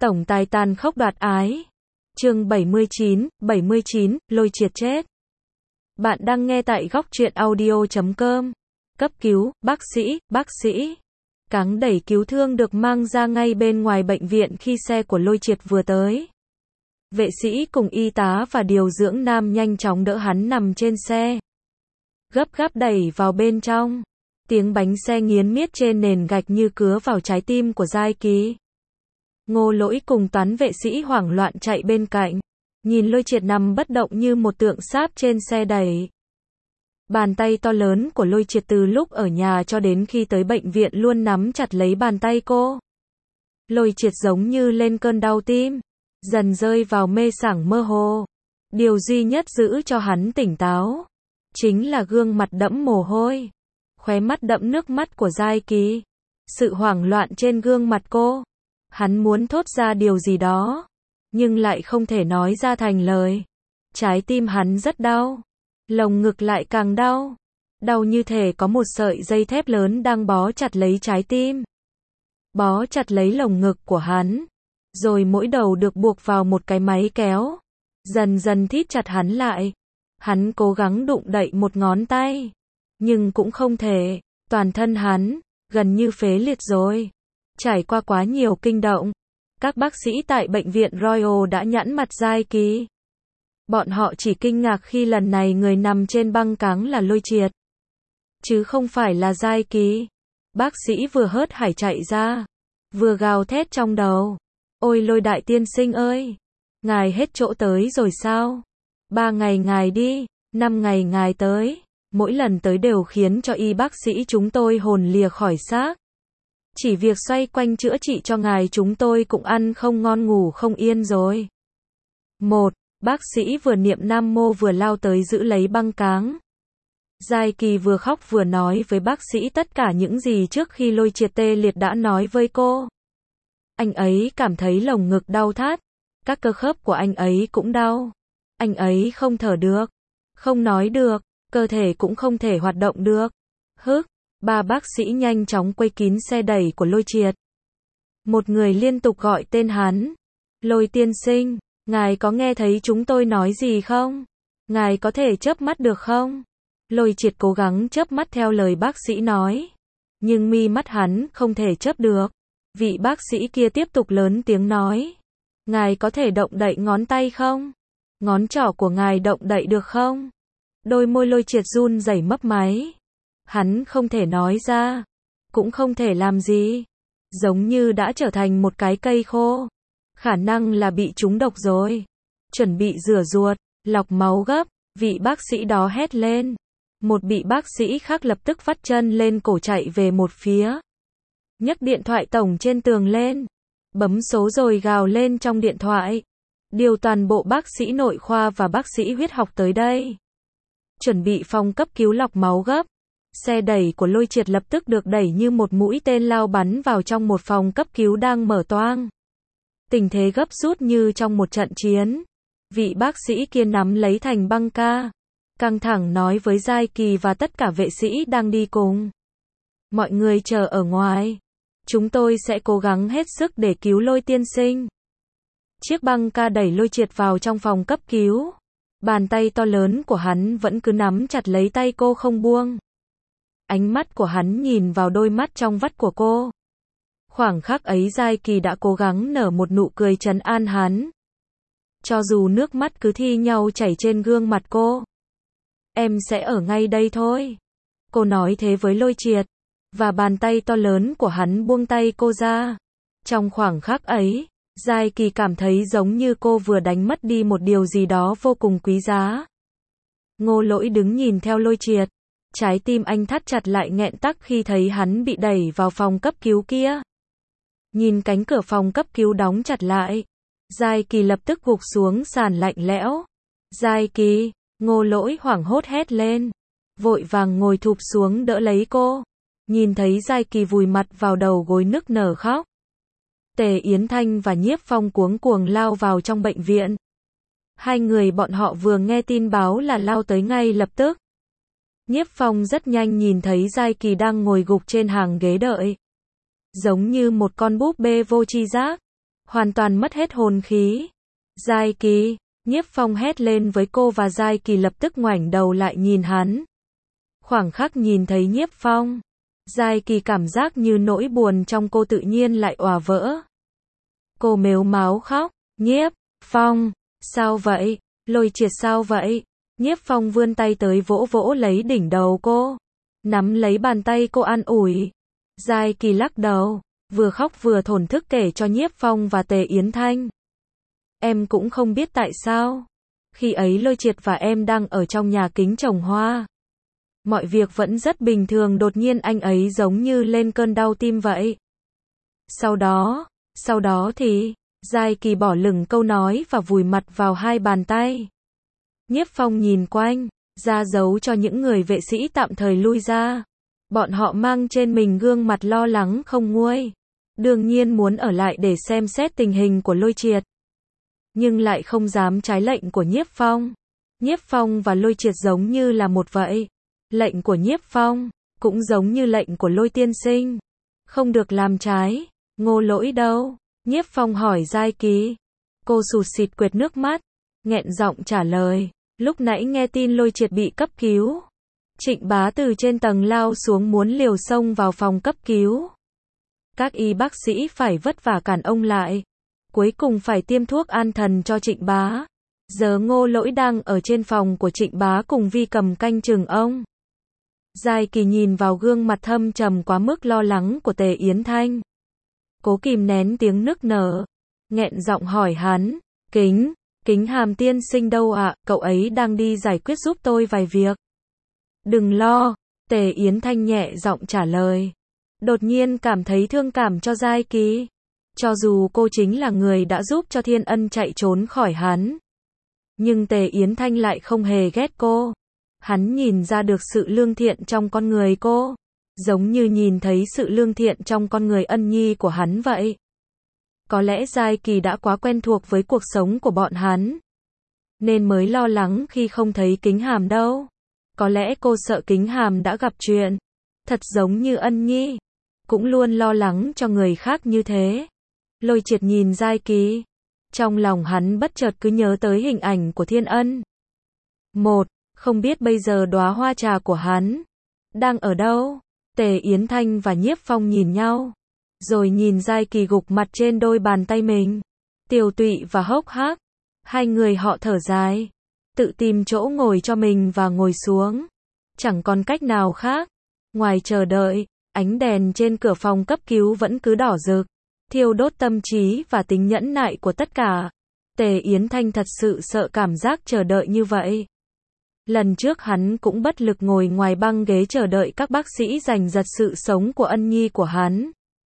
Tổng tài tàn khốc đoạt ái. Chương 79, Lôi Triệt chết. Bạn đang nghe tại góc truyện audio.com. Cấp cứu, bác sĩ. Cáng đẩy cứu thương được mang ra ngay bên ngoài bệnh viện khi xe của Lôi Triệt vừa tới. Vệ sĩ cùng y tá và điều dưỡng nam nhanh chóng đỡ hắn nằm trên xe. Gấp gáp đẩy vào bên trong. Tiếng bánh xe nghiến miết trên nền gạch như cứa vào trái tim của Giai Kỳ. Ngô Lỗi cùng toán vệ sĩ hoảng loạn chạy bên cạnh. Nhìn Lôi Triệt nằm bất động như một tượng sáp trên xe đẩy. Bàn tay to lớn của Lôi Triệt từ lúc ở nhà cho đến khi tới bệnh viện luôn nắm chặt lấy bàn tay cô. Lôi Triệt giống như lên cơn đau tim, dần rơi vào mê sảng mơ hồ. Điều duy nhất giữ cho hắn tỉnh táo chính là gương mặt đẫm mồ hôi, khóe mắt đẫm nước mắt của Giai Kỳ. Sự hoảng loạn trên gương mặt cô. Hắn muốn thốt ra điều gì đó, nhưng lại không thể nói ra thành lời. Trái tim hắn rất đau, lồng ngực lại càng đau. Đau như thể có một sợi dây thép lớn đang bó chặt lấy trái tim, bó chặt lấy lồng ngực của hắn, rồi mỗi đầu được buộc vào một cái máy kéo, dần dần thít chặt hắn lại. Hắn cố gắng đụng đậy một ngón tay, nhưng cũng không thể. Toàn thân hắn gần như phế liệt rồi. Trải qua quá nhiều kinh động, các bác sĩ tại bệnh viện Royal đã nhẵn mặt Giai Kỳ. Bọn họ chỉ kinh ngạc khi lần này người nằm trên băng cáng là Lôi Triệt, chứ không phải là Giai Kỳ. Bác sĩ vừa hớt hải chạy ra, vừa gào thét trong đầu. Ôi Lôi đại tiên sinh ơi! Ngài hết chỗ tới rồi sao? 3 ngày ngài đi, 5 ngày ngài tới. Mỗi lần tới đều khiến cho y bác sĩ chúng tôi hồn lìa khỏi xác. Chỉ việc xoay quanh chữa trị cho ngài chúng tôi cũng ăn không ngon ngủ không yên rồi. Một bác sĩ vừa niệm Nam Mô vừa lao tới giữ lấy băng cáng. Giai Kỳ vừa khóc vừa nói với bác sĩ tất cả những gì trước khi Lôi Triệt tê liệt đã nói với cô. Anh ấy cảm thấy lồng ngực đau thắt, các cơ khớp của anh ấy cũng đau. Anh ấy không thở được, không nói được, cơ thể cũng không thể hoạt động được. Ba bác sĩ nhanh chóng quây kín xe đẩy của Lôi Triệt. Một người liên tục gọi tên hắn. Lôi tiên sinh, ngài có nghe thấy chúng tôi nói gì không? Ngài có thể chớp mắt được không? Lôi Triệt cố gắng chớp mắt theo lời bác sĩ nói, nhưng mi mắt hắn không thể chớp được. Vị bác sĩ kia tiếp tục lớn tiếng nói. Ngài có thể động đậy ngón tay không? Ngón trỏ của ngài động đậy được không? Đôi môi Lôi Triệt run rẩy mấp máy. Hắn không thể nói ra, cũng không thể làm gì. Giống như đã trở thành một cái cây khô. Khả năng là bị trúng độc rồi. Chuẩn bị rửa ruột, lọc máu gấp, vị bác sĩ đó hét lên. Một vị bác sĩ khác lập tức vắt chân lên cổ chạy về một phía. Nhấc điện thoại tổng trên tường lên, bấm số rồi gào lên trong điện thoại. Điều toàn bộ bác sĩ nội khoa và bác sĩ huyết học tới đây. Chuẩn bị phòng cấp cứu lọc máu gấp. Xe đẩy của Lôi Triệt lập tức được đẩy như một mũi tên lao bắn vào trong một phòng cấp cứu đang mở toang. Tình thế gấp rút như trong một trận chiến. Vị bác sĩ kia nắm lấy thành băng ca, căng thẳng nói với Giai Kỳ và tất cả vệ sĩ đang đi cùng. Mọi người chờ ở ngoài. Chúng tôi sẽ cố gắng hết sức để cứu Lôi tiên sinh. Chiếc băng ca đẩy Lôi Triệt vào trong phòng cấp cứu. Bàn tay to lớn của hắn vẫn cứ nắm chặt lấy tay cô không buông. Ánh mắt của hắn nhìn vào đôi mắt trong vắt của cô. Khoảng khắc ấy Giai Kỳ đã cố gắng nở một nụ cười trấn an hắn. Cho dù nước mắt cứ thi nhau chảy trên gương mặt cô. Em sẽ ở ngay đây thôi. Cô nói thế với Lôi Triệt. Và bàn tay to lớn của hắn buông tay cô ra. Trong khoảng khắc ấy, Giai Kỳ cảm thấy giống như cô vừa đánh mất đi một điều gì đó vô cùng quý giá. Ngô Lỗi đứng nhìn theo Lôi Triệt. Trái tim anh thắt chặt lại nghẹn tắc khi thấy hắn bị đẩy vào phòng cấp cứu kia. Nhìn cánh cửa phòng cấp cứu đóng chặt lại, Giai Kỳ lập tức gục xuống sàn lạnh lẽo. Giai Kỳ, Ngô Lỗi hoảng hốt hét lên, vội vàng ngồi thụp xuống đỡ lấy cô. Nhìn thấy Giai Kỳ vùi mặt vào đầu gối nức nở khóc. Tề Yến Thanh và Nhiếp Phong cuống cuồng lao vào trong bệnh viện. Hai người bọn họ vừa nghe tin báo là lao tới ngay lập tức. Nhiếp Phong rất nhanh nhìn thấy Giai Kỳ đang ngồi gục trên hàng ghế đợi. Giống như một con búp bê vô tri giác. hoàn toàn mất hết hồn khí. Giai Kỳ, Nhiếp Phong hét lên với cô và Giai Kỳ lập tức ngoảnh đầu lại nhìn hắn. Khoảng khắc nhìn thấy Nhiếp Phong, Giai Kỳ cảm giác như nỗi buồn trong cô tự nhiên lại òa vỡ. Cô mếu máo khóc, Nhiếp Phong, sao vậy? Lôi Triệt sao vậy? Nhiếp Phong vươn tay tới vỗ vỗ lấy đỉnh đầu cô, nắm lấy bàn tay cô an ủi. Giai Kỳ lắc đầu, vừa khóc vừa thổn thức kể cho Nhiếp Phong và Tề Yến Thanh. Em cũng không biết tại sao. Khi ấy Lôi Triệt và em đang ở trong nhà kính trồng hoa. Mọi việc vẫn rất bình thường, đột nhiên anh ấy giống như lên cơn đau tim vậy. Sau đó thì, Giai Kỳ bỏ lửng câu nói và vùi mặt vào hai bàn tay. Nhiếp Phong nhìn quanh, ra dấu cho những người vệ sĩ tạm thời lui ra. Bọn họ mang trên mình gương mặt lo lắng không nguôi. Đương nhiên muốn ở lại để xem xét tình hình của Lôi Triệt. Nhưng lại không dám trái lệnh của Nhiếp Phong. Nhiếp Phong và Lôi Triệt giống như là một vậy. Lệnh của Nhiếp Phong cũng giống như lệnh của Lôi tiên sinh. Không được làm trái. Ngô Lỗi đâu? Nhiếp Phong hỏi Giai Kỳ. Cô sụt sịt quệt nước mắt, nghẹn giọng trả lời. Lúc nãy nghe tin Lôi Triệt bị cấp cứu. Trịnh Bá từ trên tầng lao xuống muốn liều xông vào phòng cấp cứu. Các y bác sĩ phải vất vả cản ông lại. Cuối cùng phải tiêm thuốc an thần cho Trịnh Bá. Giờ Ngô Lỗi đang ở trên phòng của Trịnh Bá cùng Vi Cầm canh chừng ông. Giai Kỳ nhìn vào gương mặt thâm trầm quá mức lo lắng của Tề Yến Thanh. Cố kìm nén tiếng nức nở, nghẹn giọng hỏi hắn, Kính Hàm tiên sinh đâu ạ? Cậu ấy đang đi giải quyết giúp tôi vài việc. Đừng lo, Tề Yến Thanh nhẹ giọng trả lời. Đột nhiên cảm thấy thương cảm cho Giai Kỳ. Cho dù cô chính là người đã giúp cho Thiên Ân chạy trốn khỏi hắn. Nhưng Tề Yến Thanh lại không hề ghét cô. Hắn nhìn ra được sự lương thiện trong con người cô. Giống như nhìn thấy sự lương thiện trong con người Ân Nhi của hắn vậy. Có lẽ Giai Kỳ đã quá quen thuộc với cuộc sống của bọn hắn. Nên mới lo lắng khi không thấy Kính Hàm đâu. Có lẽ cô sợ Kính Hàm đã gặp chuyện. Thật giống như Ân Nhi. Cũng luôn lo lắng cho người khác như thế. Lôi Triệt nhìn Giai Kỳ. Trong lòng hắn bất chợt cứ nhớ tới hình ảnh của Thiên Ân. Không biết bây giờ đóa hoa trà của hắn đang ở đâu? Tề Yến Thanh và Nhiếp Phong nhìn nhau. Rồi nhìn Giai Kỳ gục mặt trên đôi bàn tay mình. Tiều tụy và hốc hác. Hai người họ thở dài. Tự tìm chỗ ngồi cho mình và ngồi xuống. Chẳng còn cách nào khác. Ngoài chờ đợi, ánh đèn trên cửa phòng cấp cứu vẫn cứ đỏ rực. Thiêu đốt tâm trí và tính nhẫn nại của tất cả. Tề Yến Thanh thật sự sợ cảm giác chờ đợi như vậy. Lần trước hắn cũng bất lực ngồi ngoài băng ghế chờ đợi các bác sĩ giành giật sự sống của Ân Nhi của hắn.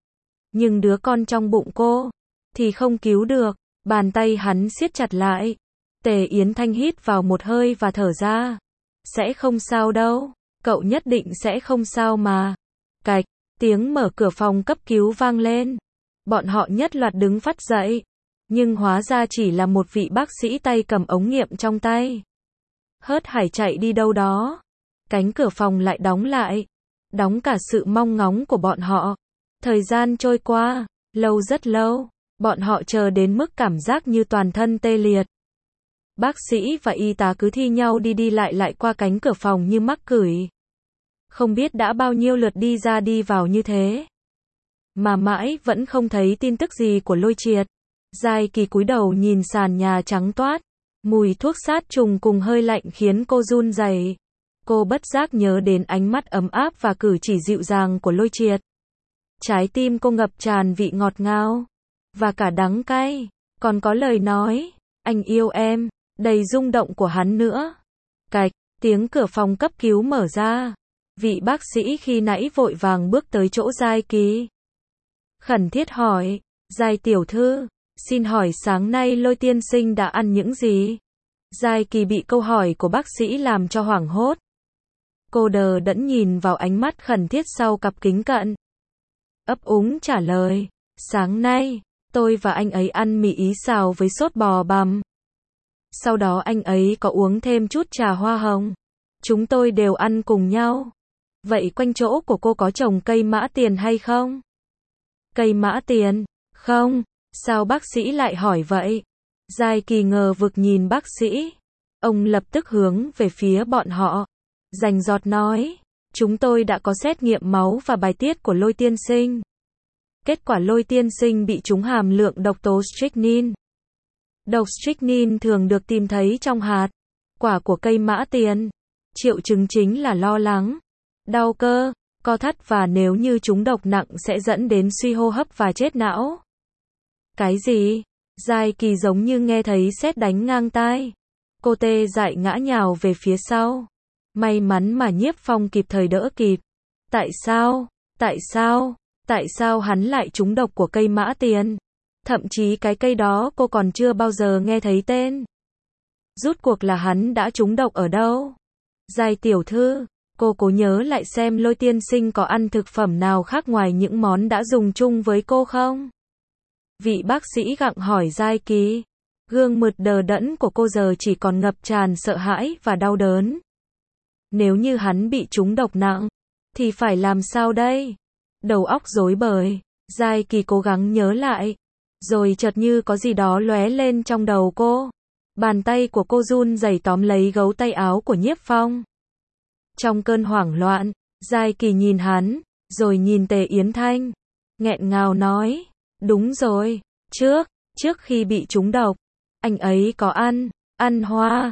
Nhưng đứa con trong bụng cô thì không cứu được. Bàn tay hắn siết chặt lại. Tề Yến Thanh hít vào một hơi và thở ra. Sẽ không sao đâu. Cậu nhất định sẽ không sao mà. Cạch, tiếng mở cửa phòng cấp cứu vang lên. Bọn họ nhất loạt đứng phắt dậy. Nhưng hóa ra chỉ là một vị bác sĩ tay cầm ống nghiệm trong tay. Hớt hải chạy đi đâu đó. Cánh cửa phòng lại đóng lại. Đóng cả sự mong ngóng của bọn họ. Thời gian trôi qua, lâu rất lâu. Bọn họ chờ đến mức cảm giác như toàn thân tê liệt. Bác sĩ và y tá cứ thi nhau đi lại qua cánh cửa phòng như mắc cửi. Không biết đã bao nhiêu lượt đi ra đi vào như thế. Mà mãi vẫn không thấy tin tức gì của Lôi Triệt. Giai Kỳ cúi đầu nhìn sàn nhà trắng toát. Mùi thuốc sát trùng cùng hơi lạnh khiến cô run rẩy. Cô bất giác nhớ đến ánh mắt ấm áp và cử chỉ dịu dàng của Lôi Triệt. Trái tim cô ngập tràn vị ngọt ngào. Và cả đắng cay. Còn có lời nói, anh yêu em, đầy rung động của hắn nữa. Cạch, tiếng cửa phòng cấp cứu mở ra. Vị bác sĩ khi nãy vội vàng bước tới chỗ Giai Kỳ. Khẩn thiết hỏi, Giai tiểu thư, xin hỏi sáng nay Lôi tiên sinh đã ăn những gì? Giai Kỳ bị câu hỏi của bác sĩ làm cho hoảng hốt. Cô đờ đẫn nhìn vào ánh mắt khẩn thiết sau cặp kính cận. Ấp úng trả lời, sáng nay, tôi và anh ấy ăn mì ý xào với sốt bò bằm. Sau đó anh ấy có uống thêm chút trà hoa hồng. Chúng tôi đều ăn cùng nhau. Vậy quanh chỗ của cô có trồng cây mã tiền hay không? Cây mã tiền? Không, Sao bác sĩ lại hỏi vậy? Giai Kỳ ngờ vực nhìn bác sĩ. Ông lập tức hướng về phía bọn họ. Rành rọt nói. Chúng tôi đã có xét nghiệm máu và bài tiết của Lôi tiên sinh. Kết quả Lôi tiên sinh bị trúng hàm lượng độc tố strychnine. Độc strychnine thường được tìm thấy trong hạt, quả của cây mã tiền. Triệu chứng chính là lo lắng, đau cơ, co thắt và nếu như trúng độc nặng sẽ dẫn đến suy hô hấp và chết não. Cái gì? Giai Kỳ giống như nghe thấy sét đánh ngang tai. Cô tê dại ngã nhào về phía sau. May mắn mà Nhiếp Phong kịp thời đỡ kịp. Tại sao? Tại sao? Tại sao hắn lại trúng độc của cây mã tiền? Thậm chí cái cây đó cô còn chưa bao giờ nghe thấy tên. Rút cuộc là hắn đã trúng độc ở đâu? Giai tiểu thư, cô cố nhớ lại xem Lôi tiên sinh có ăn thực phẩm nào khác ngoài những món đã dùng chung với cô không? Vị bác sĩ gặng hỏi Giai Kỳ. Gương mặt đờ đẫn của cô giờ chỉ còn ngập tràn sợ hãi và đau đớn. Nếu như hắn bị trúng độc nặng, thì phải làm sao đây? Đầu óc rối bời, Giai Kỳ cố gắng nhớ lại. Rồi chợt như có gì đó lóe lên trong đầu cô. Bàn tay của cô run rẩy tóm lấy gấu tay áo của Nhiếp Phong. Trong cơn hoảng loạn, Giai Kỳ nhìn hắn, rồi nhìn Tề Yến Thanh. Nghẹn ngào nói, đúng rồi, trước khi bị trúng độc, anh ấy có ăn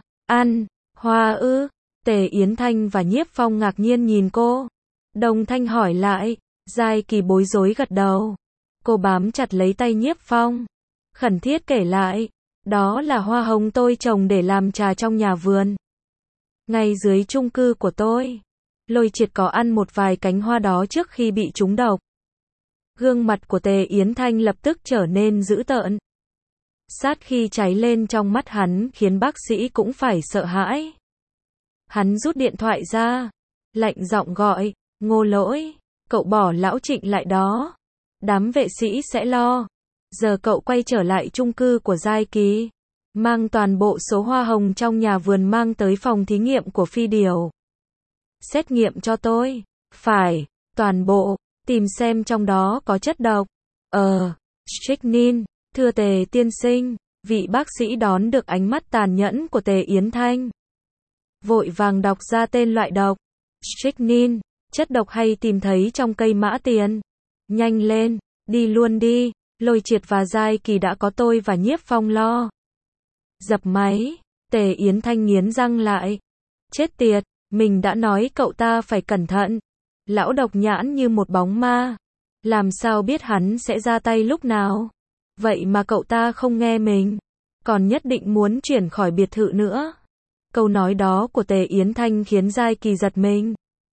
hoa ư? Tề Yến Thanh và Nhiếp Phong ngạc nhiên nhìn cô. Đồng thanh hỏi lại, Giai Kỳ bối rối gật đầu. Cô bám chặt lấy tay Nhiếp Phong, khẩn thiết kể lại, đó là hoa hồng tôi trồng để làm trà trong nhà vườn. Ngay dưới chung cư của tôi, Lôi Triệt có ăn một vài cánh hoa đó trước khi bị trúng độc. Gương mặt của Tề Yến Thanh lập tức trở nên dữ tợn. Sát khi cháy lên trong mắt hắn khiến bác sĩ cũng phải sợ hãi. Hắn rút điện thoại ra, lạnh giọng gọi, Ngô Lỗi, cậu bỏ lão Trịnh lại đó. Đám vệ sĩ sẽ lo. Giờ cậu quay trở lại chung cư của Giai Kỳ. Mang toàn bộ số hoa hồng trong nhà vườn mang tới phòng thí nghiệm của Phi Điều. Xét nghiệm cho tôi. Phải, toàn bộ. Tìm xem trong đó có chất độc. Strychnine. Thưa Tề tiên sinh. Vị bác sĩ đón được ánh mắt tàn nhẫn của Tề Yến Thanh. Vội vàng đọc ra tên loại độc. Strychnine. Chất độc hay tìm thấy trong cây mã tiền. Nhanh lên, đi luôn đi. Lôi Triệt và Giai Kỳ đã có tôi và Nhiếp Phong lo. Dập máy. Tề Yến Thanh nghiến răng lại. Chết tiệt, mình đã nói cậu ta phải cẩn thận. Lão độc nhãn như một bóng ma. Làm sao biết hắn sẽ ra tay lúc nào? Vậy mà cậu ta không nghe mình. Còn nhất định muốn chuyển khỏi biệt thự nữa. Câu nói đó của Tề Yến Thanh khiến Giai Kỳ giật mình.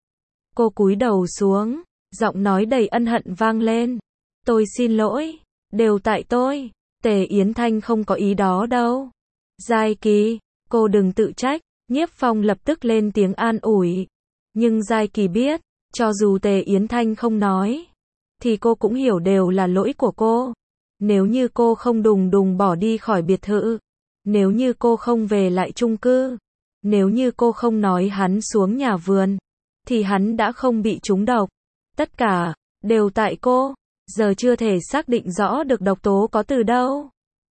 Cô cúi đầu xuống. Giọng nói đầy ân hận vang lên. Tôi xin lỗi. Đều tại tôi. Tề Yến Thanh không có ý đó đâu. Giai Kỳ, cô đừng tự trách. Nhiếp Phong lập tức lên tiếng an ủi. Nhưng Giai Kỳ biết, cho dù Tề Yến Thanh không nói, thì cô cũng hiểu đều là lỗi của cô. Nếu như cô không đùng đùng bỏ đi khỏi biệt thự, nếu như cô không về lại chung cư, nếu như cô không nói hắn xuống nhà vườn, thì hắn đã không bị trúng độc. Tất cả, đều tại cô. Giờ chưa thể xác định rõ được độc tố có từ đâu.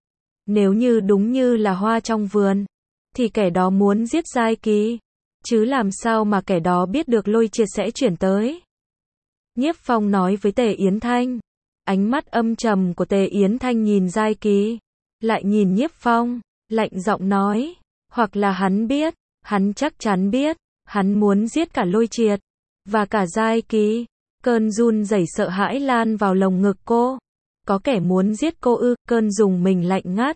Nếu như đúng như là hoa trong vườn, thì kẻ đó muốn giết Giai Kỳ. Chứ làm sao mà kẻ đó biết được Lôi Triệt sẽ chuyển tới. Nhiếp Phong nói với Tề Yến Thanh. Ánh mắt âm trầm của Tề Yến Thanh nhìn Giai Kỳ, lại nhìn Nhiếp Phong, lạnh giọng nói. Hoặc là hắn biết, hắn chắc chắn biết, hắn muốn giết cả Lôi Triệt, và cả Giai Kỳ. Cơn run rẩy sợ hãi lan vào lồng ngực cô. Có kẻ muốn giết cô ư? Cơn rùng mình lạnh ngắt.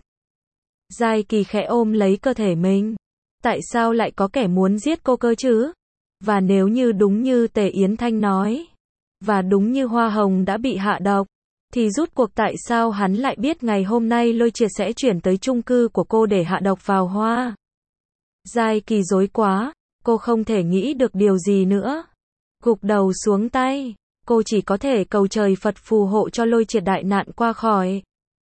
Giai Kỳ khẽ ôm lấy cơ thể mình. Tại sao lại có kẻ muốn giết cô cơ chứ? Và nếu như đúng như Tề Yến Thanh nói, và đúng như hoa hồng đã bị hạ độc, thì rút cuộc tại sao hắn lại biết ngày hôm nay Lôi Triệt sẽ chuyển tới chung cư của cô để hạ độc vào hoa? Giai Kỳ rối quá, cô không thể nghĩ được điều gì nữa. Gục đầu xuống tay, cô chỉ có thể cầu trời Phật phù hộ cho Lôi Triệt đại nạn qua khỏi.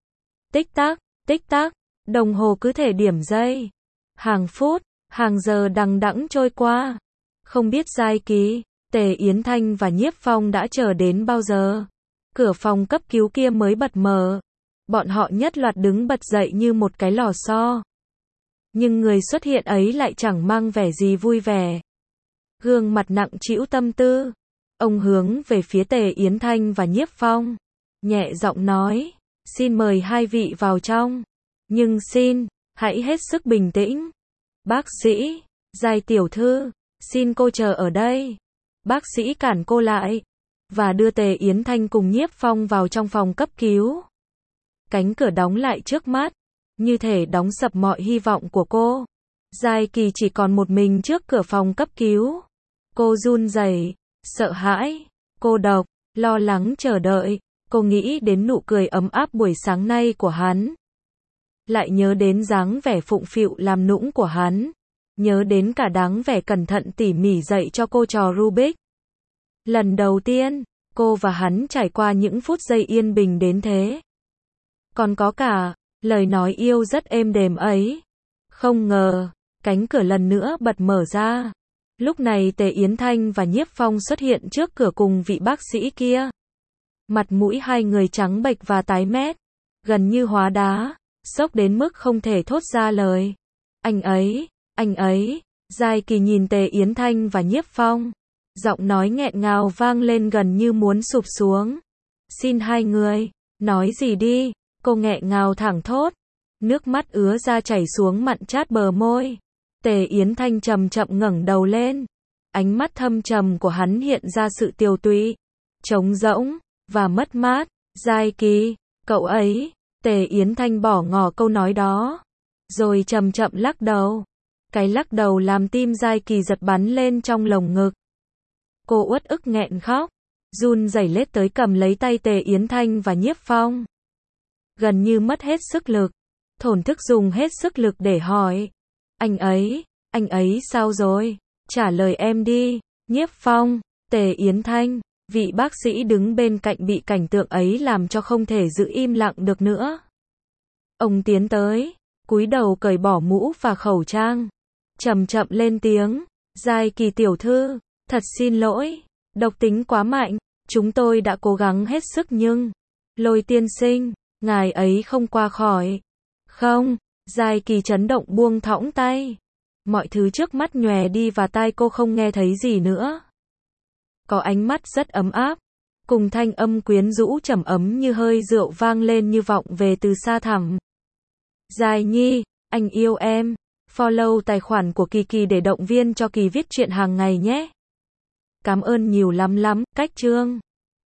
Tích tắc, đồng hồ cứ thể điểm giây. Hàng phút, hàng giờ đằng đẵng trôi qua. Không biết Giai Kỳ, Tề Yến Thanh và Nhiếp Phong đã chờ đến bao giờ. Cửa phòng cấp cứu kia mới bật mở. Bọn họ nhất loạt đứng bật dậy như một cái lò xo. Nhưng người xuất hiện ấy lại chẳng mang vẻ gì vui vẻ. Gương mặt nặng trĩu tâm tư. Ông hướng về phía Tề Yến Thanh và Nhiếp Phong, nhẹ giọng nói, xin mời hai vị vào trong. Nhưng xin, hãy hết sức bình tĩnh. Bác sĩ, Giai tiểu thư, xin cô chờ ở đây. Bác sĩ cản cô lại, và đưa Tề Yến Thanh cùng Nhiếp Phong vào trong phòng cấp cứu. Cánh cửa đóng lại trước mắt, như thể đóng sập mọi hy vọng của cô. Giai Kỳ chỉ còn một mình trước cửa phòng cấp cứu. Cô run rẩy, sợ hãi, cô độc, lo lắng chờ đợi. Cô nghĩ đến nụ cười ấm áp buổi sáng nay của hắn. Lại nhớ đến dáng vẻ phụng phịu làm nũng của hắn. Nhớ đến cả dáng vẻ cẩn thận tỉ mỉ dạy cho cô trò Rubik. Lần đầu tiên, cô và hắn trải qua những phút giây yên bình đến thế. Còn có cả lời nói yêu rất êm đềm ấy. Không ngờ, cánh cửa lần nữa bật mở ra. Lúc này Tề Yến Thanh và Nhiếp Phong xuất hiện trước cửa cùng vị bác sĩ kia. Mặt mũi hai người trắng bệch và tái mét, gần như hóa đá, sốc đến mức không thể thốt ra lời. Anh ấy, Giai Kỳ nhìn Tề Yến Thanh và Nhiếp Phong. Giọng nói nghẹn ngào vang lên gần như muốn sụp xuống. Xin hai người, nói gì đi, cô nghẹn ngào thẳng thốt. Nước mắt ứa ra chảy xuống mặn chát bờ môi. Tề Yến Thanh chậm chậm ngẩng đầu lên. Ánh mắt thâm trầm của hắn hiện ra sự tiều tụy, trống rỗng, và mất mát. Giai Kỳ, cậu ấy. Tề Yến Thanh bỏ ngỏ câu nói đó, rồi chậm chậm lắc đầu. Cái lắc đầu làm tim Giai Kỳ giật bắn lên trong lồng ngực. Cô uất ức nghẹn khóc, run rẩy lết tới cầm lấy tay Tề Yến Thanh và Nhiếp Phong. Gần như mất hết sức lực, thổn thức dùng hết sức lực để hỏi. Anh ấy sao rồi? Trả lời em đi. Nhiếp Phong, Tề Yến Thanh, vị bác sĩ đứng bên cạnh bị cảnh tượng ấy làm cho không thể giữ im lặng được nữa. Ông tiến tới, cúi đầu cởi bỏ mũ và khẩu trang, chậm chậm lên tiếng, Giai Kỳ tiểu thư, thật xin lỗi, độc tính quá mạnh, chúng tôi đã cố gắng hết sức nhưng, Lôi tiên sinh, ngài ấy không qua khỏi. Không, Giai Kỳ chấn động buông thõng tay. Mọi thứ trước mắt nhòe đi và tai cô không nghe thấy gì nữa. Có ánh mắt rất ấm áp, cùng thanh âm quyến rũ trầm ấm như hơi rượu vang lên như vọng về từ xa thẳm. Giai Nhi, anh yêu em. Follow tài khoản của Kỳ Kỳ để động viên cho Kỳ viết truyện hàng ngày nhé. Cảm ơn nhiều lắm. Cách chương